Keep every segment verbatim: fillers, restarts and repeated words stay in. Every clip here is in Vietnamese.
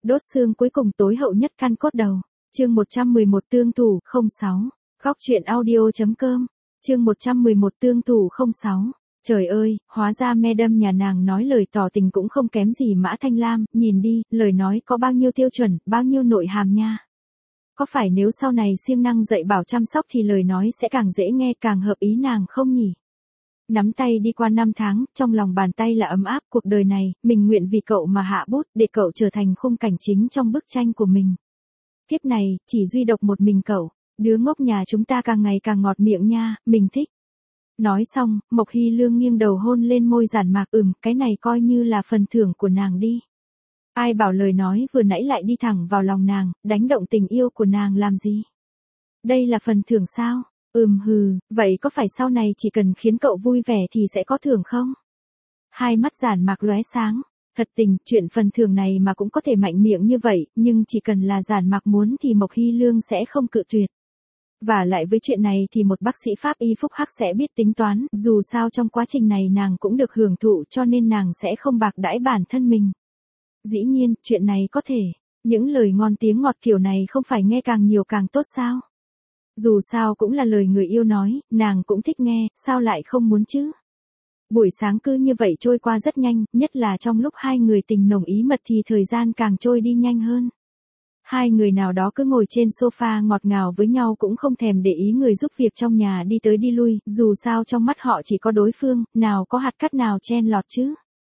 Đốt xương cuối cùng tối hậu nhất căn cốt đầu. Chương một trăm mười một tương thủ không sáu. Góc truyện audio.com. Chương một trăm mười một tương thủ không sáu. Trời ơi, hóa ra Madam nhà nàng nói lời tỏ tình cũng không kém gì Mã Thanh Lam, nhìn đi, lời nói có bao nhiêu tiêu chuẩn, bao nhiêu nội hàm nha. Có phải nếu sau này siêng năng dạy bảo chăm sóc thì lời nói sẽ càng dễ nghe càng hợp ý nàng không nhỉ? Nắm tay đi qua năm tháng, trong lòng bàn tay là ấm áp, cuộc đời này, mình nguyện vì cậu mà hạ bút, để cậu trở thành khung cảnh chính trong bức tranh của mình. Kiếp này, chỉ duy độc một mình cậu, đứa ngốc nhà chúng ta càng ngày càng ngọt miệng nha, mình thích. Nói xong, Mộc Hy Lương nghiêng đầu hôn lên môi Giản Mạc, ừm, cái này coi như là phần thưởng của nàng đi. Ai bảo lời nói vừa nãy lại đi thẳng vào lòng nàng, đánh động tình yêu của nàng làm gì? Đây là phần thưởng sao? Ừm hừ, vậy có phải sau này chỉ cần khiến cậu vui vẻ thì sẽ có thưởng không? Hai mắt Giản Mạc lóe sáng, thật tình, chuyện phần thưởng này mà cũng có thể mạnh miệng như vậy, nhưng chỉ cần là Giản Mạc muốn thì Mộc Hy Lương sẽ không cự tuyệt. Và lại với chuyện này thì một bác sĩ pháp y phúc hắc sẽ biết tính toán, dù sao trong quá trình này nàng cũng được hưởng thụ cho nên nàng sẽ không bạc đãi bản thân mình. Dĩ nhiên, chuyện này có thể, những lời ngon tiếng ngọt kiểu này không phải nghe càng nhiều càng tốt sao? Dù sao cũng là lời người yêu nói, nàng cũng thích nghe, sao lại không muốn chứ? Buổi sáng cứ như vậy trôi qua rất nhanh, nhất là trong lúc hai người tình nồng ý mật thì thời gian càng trôi đi nhanh hơn. Hai người nào đó cứ ngồi trên sofa ngọt ngào với nhau cũng không thèm để ý người giúp việc trong nhà đi tới đi lui, dù sao trong mắt họ chỉ có đối phương, nào có hạt cát nào chen lọt chứ.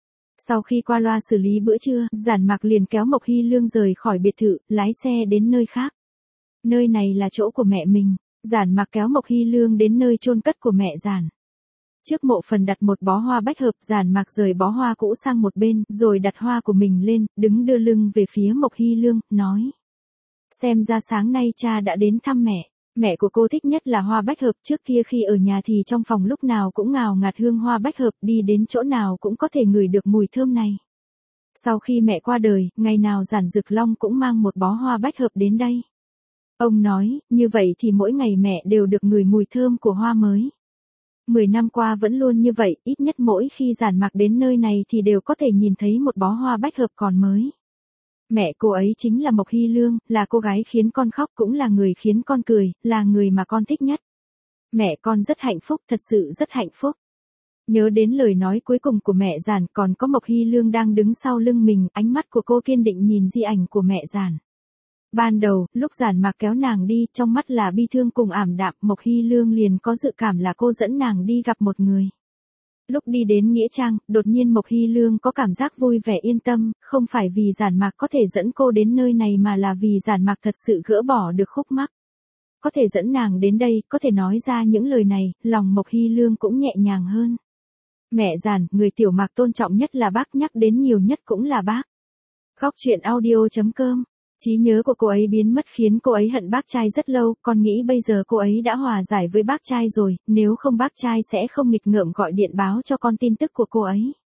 Sau khi qua loa xử lý bữa trưa, Giản Mạc liền kéo Mộc Hy Lương rời khỏi biệt thự, lái xe đến nơi khác. Nơi này là chỗ của mẹ mình. Giản Mạc kéo Mộc Hy Lương đến nơi chôn cất của mẹ Giản. Trước mộ phần đặt một bó hoa bách hợp, Giản Mạc rời bó hoa cũ sang một bên, rồi đặt hoa của mình lên, đứng đưa lưng về phía Mộc Hy Lương, nói. Xem ra sáng nay cha đã đến thăm mẹ. Mẹ của cô thích nhất là hoa bách hợp, trước kia khi ở nhà thì trong phòng lúc nào cũng ngào ngạt hương hoa bách hợp, đi đến chỗ nào cũng có thể ngửi được mùi thơm này. Sau khi mẹ qua đời, ngày nào Giản Dực Long cũng mang một bó hoa bách hợp đến đây. Ông nói, như vậy thì mỗi ngày mẹ đều được ngửi mùi thơm của hoa mới. Mười năm qua vẫn luôn như vậy, ít nhất mỗi khi Giản Mạc đến nơi này thì đều có thể nhìn thấy một bó hoa bách hợp còn mới. Mẹ cô ấy chính là Mộc Hy Lương, là cô gái khiến con khóc cũng là người khiến con cười, là người mà con thích nhất. Mẹ con rất hạnh phúc, thật sự rất hạnh phúc. Nhớ đến lời nói cuối cùng của mẹ Giản, còn có Mộc Hy Lương đang đứng sau lưng mình, ánh mắt của cô kiên định nhìn di ảnh của mẹ Giản. Ban đầu, lúc Giản Mạc kéo nàng đi, trong mắt là bi thương cùng ảm đạm, Mộc Hy Lương liền có dự cảm là cô dẫn nàng đi gặp một người. Lúc đi đến nghĩa trang, đột nhiên Mộc Hy Lương có cảm giác vui vẻ yên tâm, không phải vì Giản Mạc có thể dẫn cô đến nơi này mà là vì Giản Mạc thật sự gỡ bỏ được khúc mắc. Có thể dẫn nàng đến đây, có thể nói ra những lời này, lòng Mộc Hy Lương cũng nhẹ nhàng hơn. Mẹ Giản, người tiểu Mạc tôn trọng nhất là bác, nhắc đến nhiều nhất cũng là bác. Góc truyện audio.com. Trí nhớ của cô ấy biến mất khiến cô ấy hận bác trai rất lâu, con nghĩ bây giờ cô ấy đã hòa giải với bác trai rồi, nếu không bác trai sẽ không nghịch ngợm gọi điện báo cho con tin tức của cô ấy.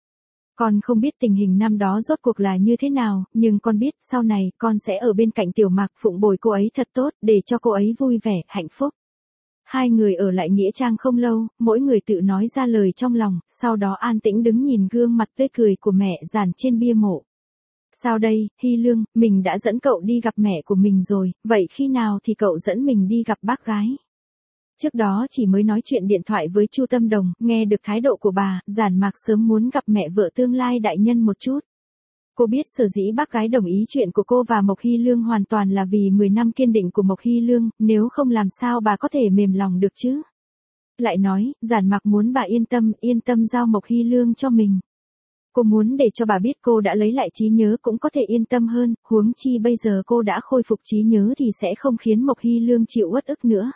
Con không biết tình hình năm đó rốt cuộc là như thế nào, nhưng con biết sau này con sẽ ở bên cạnh tiểu Mạc phụng bồi cô ấy thật tốt, để cho cô ấy vui vẻ, hạnh phúc. Hai người ở lại nghĩa trang không lâu, mỗi người tự nói ra lời trong lòng, sau đó an tĩnh đứng nhìn gương mặt tươi cười của mẹ Giản trên bia mộ. Sao đây, Hy Lương, mình đã dẫn cậu đi gặp mẹ của mình rồi, vậy khi nào thì cậu dẫn mình đi gặp bác gái? Trước đó chỉ mới nói chuyện điện thoại với Chu Tâm Đồng, nghe được thái độ của bà, Giản Mạc sớm muốn gặp mẹ vợ tương lai đại nhân một chút. Cô biết sở dĩ bác gái đồng ý chuyện của cô và Mộc Hy Lương hoàn toàn là vì mười năm kiên định của Mộc Hy Lương, nếu không làm sao bà có thể mềm lòng được chứ? Lại nói, Giản Mạc muốn bà yên tâm, yên tâm giao Mộc Hy Lương cho mình. Cô muốn để cho bà biết cô đã lấy lại trí nhớ cũng có thể yên tâm hơn, huống chi bây giờ cô đã khôi phục trí nhớ thì sẽ không khiến Mộc Hy Lương chịu uất ức nữa.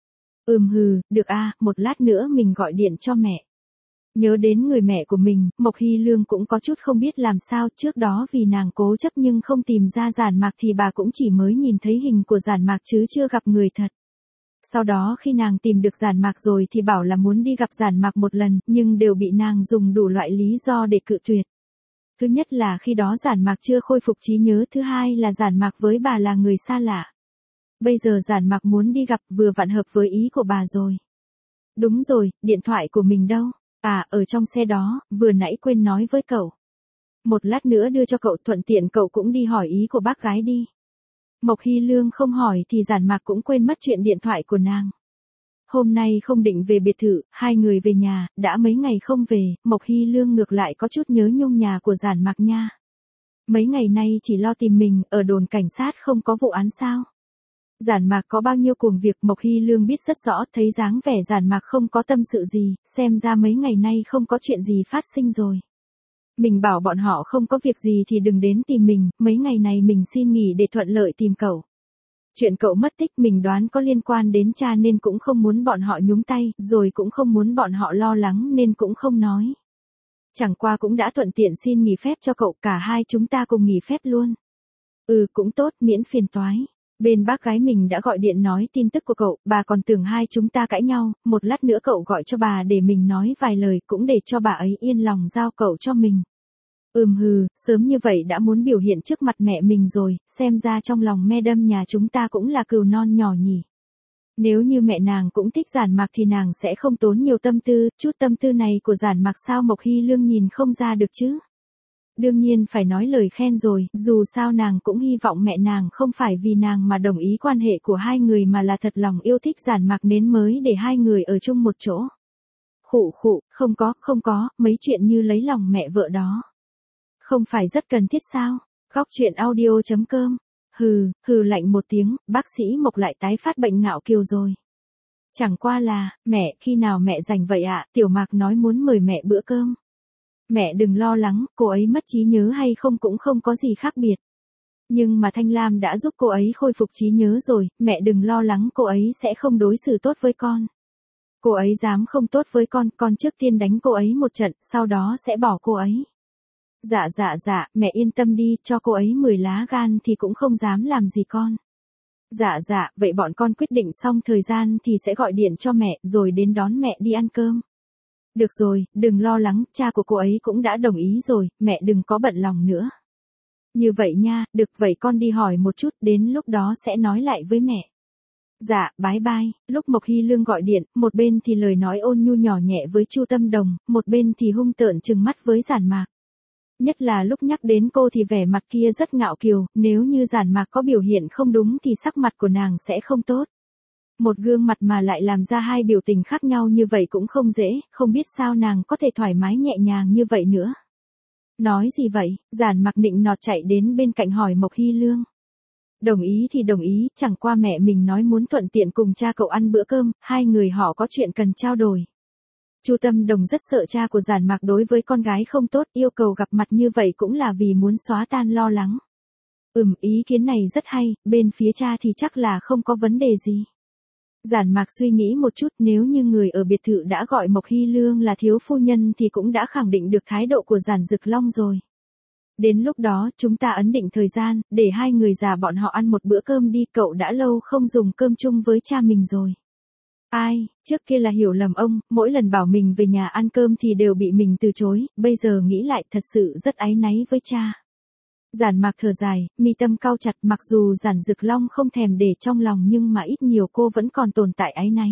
Ừm hừ, được a, một lát nữa mình gọi điện cho mẹ. Nhớ đến người mẹ của mình, Mộc Hy Lương cũng có chút không biết làm sao, trước đó vì nàng cố chấp nhưng không tìm ra Giản Mạc thì bà cũng chỉ mới nhìn thấy hình của Giản Mạc chứ chưa gặp người thật. Sau đó khi nàng tìm được Giản Mạc rồi thì bảo là muốn đi gặp Giản Mạc một lần, nhưng đều bị nàng dùng đủ loại lý do để cự tuyệt. Thứ nhất là khi đó Giản Mạc chưa khôi phục trí nhớ, thứ hai là Giản Mạc với bà là người xa lạ. Bây giờ Giản Mạc muốn đi gặp vừa vặn hợp với ý của bà rồi. Đúng rồi, điện thoại của mình đâu? À, ở trong xe đó, vừa nãy quên nói với cậu. Một lát nữa đưa cho cậu, thuận tiện cậu cũng đi hỏi ý của bác gái đi. Mộc Hy Lương không hỏi thì Giản Mạc cũng quên mất chuyện điện thoại của nàng. Hôm nay không định về biệt thự, hai người về nhà, đã mấy ngày không về, Mộc Hy Lương ngược lại có chút nhớ nhung nhà của Giản Mạc nha. Mấy ngày nay chỉ lo tìm mình, ở đồn cảnh sát không có vụ án sao. Giản Mạc có bao nhiêu cuồng việc Mộc Hy Lương biết rất rõ, thấy dáng vẻ Giản Mạc không có tâm sự gì, xem ra mấy ngày nay không có chuyện gì phát sinh rồi. Mình bảo bọn họ không có việc gì thì đừng đến tìm mình, mấy ngày này mình xin nghỉ để thuận lợi tìm cậu. Chuyện cậu mất tích mình đoán có liên quan đến cha nên cũng không muốn bọn họ nhúng tay, rồi cũng không muốn bọn họ lo lắng nên cũng không nói. Chẳng qua cũng đã thuận tiện xin nghỉ phép cho cậu, cả hai chúng ta cùng nghỉ phép luôn. Ừ cũng tốt, miễn phiền toái. Bên bác gái mình đã gọi điện nói tin tức của cậu, bà còn tưởng hai chúng ta cãi nhau, một lát nữa cậu gọi cho bà để mình nói vài lời cũng để cho bà ấy yên lòng giao cậu cho mình. Ừm hừ, sớm như vậy đã muốn biểu hiện trước mặt mẹ mình rồi, xem ra trong lòng Madam nhà chúng ta cũng là cừu non nhỏ nhỉ. Nếu như mẹ nàng cũng thích Giản Mạc thì nàng sẽ không tốn nhiều tâm tư, chút tâm tư này của Giản Mạc sao Mộc Hy Lương nhìn không ra được chứ. Đương nhiên phải nói lời khen rồi, dù sao nàng cũng hy vọng mẹ nàng không phải vì nàng mà đồng ý quan hệ của hai người mà là thật lòng yêu thích Giản Mạc nên mới để hai người ở chung một chỗ. Khụ khụ, không có, không có, mấy chuyện như lấy lòng mẹ vợ đó. Không phải rất cần thiết sao? Góc truyện audio chấm com. Hừ, hừ lạnh một tiếng, bác sĩ Mộc lại tái phát bệnh ngạo kiều rồi. Chẳng qua là, mẹ, khi nào mẹ rảnh vậy ạ? Tiểu Mạc nói muốn mời mẹ bữa cơm. Mẹ đừng lo lắng, cô ấy mất trí nhớ hay không cũng không có gì khác biệt. Nhưng mà Thanh Lam đã giúp cô ấy khôi phục trí nhớ rồi, mẹ đừng lo lắng, cô ấy sẽ không đối xử tốt với con. Cô ấy dám không tốt với con, con trước tiên đánh cô ấy một trận, sau đó sẽ bỏ cô ấy. Dạ dạ dạ, mẹ yên tâm đi, cho cô ấy mười lá gan thì cũng không dám làm gì con. Dạ dạ, vậy bọn con quyết định xong thời gian thì sẽ gọi điện cho mẹ, rồi đến đón mẹ đi ăn cơm. Được rồi, đừng lo lắng, cha của cô ấy cũng đã đồng ý rồi, mẹ đừng có bận lòng nữa. Như vậy nha, được vậy con đi hỏi một chút, đến lúc đó sẽ nói lại với mẹ. Dạ, bye bye. Lúc Mộc Hy Lương gọi điện, một bên thì lời nói ôn nhu nhỏ nhẹ với Chu Tâm Đồng, một bên thì hung tợn trừng mắt với Giản Mạc. Nhất là lúc nhắc đến cô thì vẻ mặt kia rất ngạo kiều, nếu như Giản Mạc có biểu hiện không đúng thì sắc mặt của nàng sẽ không tốt. Một gương mặt mà lại làm ra hai biểu tình khác nhau như vậy cũng không dễ, không biết sao nàng có thể thoải mái nhẹ nhàng như vậy nữa. Nói gì vậy? Giản Mạc nịnh nọt chạy đến bên cạnh hỏi Mộc Hy Lương. Đồng ý thì đồng ý, chẳng qua mẹ mình nói muốn thuận tiện cùng cha cậu ăn bữa cơm, hai người họ có chuyện cần trao đổi. Chu Tâm Đồng rất sợ cha của Giản Mạc đối với con gái không tốt, yêu cầu gặp mặt như vậy cũng là vì muốn xóa tan lo lắng. Ừm, ý kiến này rất hay, bên phía cha thì chắc là không có vấn đề gì. Giản Mạc suy nghĩ một chút, nếu như người ở biệt thự đã gọi Mộc Hy Lương là thiếu phu nhân thì cũng đã khẳng định được thái độ của Giản Dực Long rồi. Đến lúc đó, chúng ta ấn định thời gian, để hai người già bọn họ ăn một bữa cơm đi, cậu đã lâu không dùng cơm chung với cha mình rồi. Ai, trước kia là hiểu lầm ông, mỗi lần bảo mình về nhà ăn cơm thì đều bị mình từ chối, bây giờ nghĩ lại thật sự rất áy náy với cha. Giản Mạc thở dài, mi tâm cau chặt, mặc dù Giản Dực Long không thèm để trong lòng nhưng mà ít nhiều cô vẫn còn tồn tại áy náy.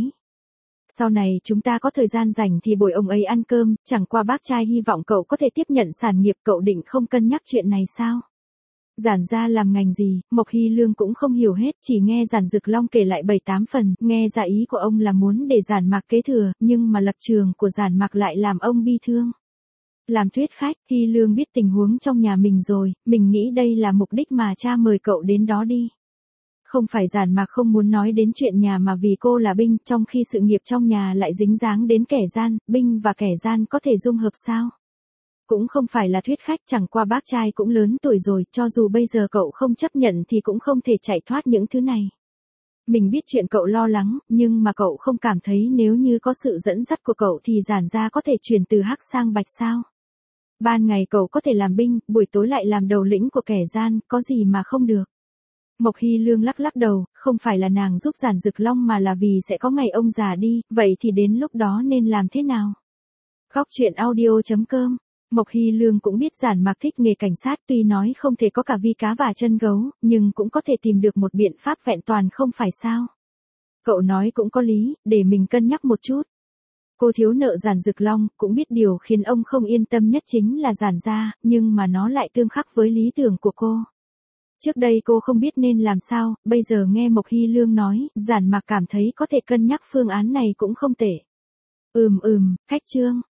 Sau này chúng ta có thời gian rảnh thì bồi ông ấy ăn cơm, chẳng qua bác trai hy vọng cậu có thể tiếp nhận sản nghiệp, cậu định không cân nhắc chuyện này sao? Giản gia làm ngành gì, Mộc Hy Lương cũng không hiểu hết, chỉ nghe Giản Dực Long kể lại bảy tám phần, nghe ra ý của ông là muốn để Giản Mạc kế thừa, nhưng mà lập trường của Giản Mạc lại làm ông bi thương. Làm thuyết khách, Hy Lương biết tình huống trong nhà mình rồi, mình nghĩ đây là mục đích mà cha mời cậu đến đó đi. Không phải Giản Mạc không muốn nói đến chuyện nhà mà vì cô là binh, trong khi sự nghiệp trong nhà lại dính dáng đến kẻ gian, binh và kẻ gian có thể dung hợp sao? Cũng không phải là thuyết khách, chẳng qua bác trai cũng lớn tuổi rồi, cho dù bây giờ cậu không chấp nhận thì cũng không thể chạy thoát những thứ này. Mình biết chuyện cậu lo lắng, nhưng mà cậu không cảm thấy nếu như có sự dẫn dắt của cậu thì Giản gia có thể chuyển từ hắc sang bạch sao? Ban ngày cậu có thể làm binh, buổi tối lại làm đầu lĩnh của kẻ gian, có gì mà không được. Mộc Hy Lương lắc lắc đầu, không phải là nàng giúp Giản Dực Long mà là vì sẽ có ngày ông già đi, vậy thì đến lúc đó nên làm thế nào? Góc truyện audio chấm com. Mộc Hy Lương cũng biết Giản Mạc thích nghề cảnh sát, tuy nói không thể có cả vi cá và chân gấu, nhưng cũng có thể tìm được một biện pháp vẹn toàn không phải sao? Cậu nói cũng có lý, để mình cân nhắc một chút. Cô thiếu nợ Giản Dực Long, cũng biết điều khiến ông không yên tâm nhất chính là Giản gia, nhưng mà nó lại tương khắc với lý tưởng của cô. Trước đây cô không biết nên làm sao, bây giờ nghe Mộc Hy Lương nói, Giản Mạc cảm thấy có thể cân nhắc phương án này cũng không tệ. Ừm ừm, khách Trương.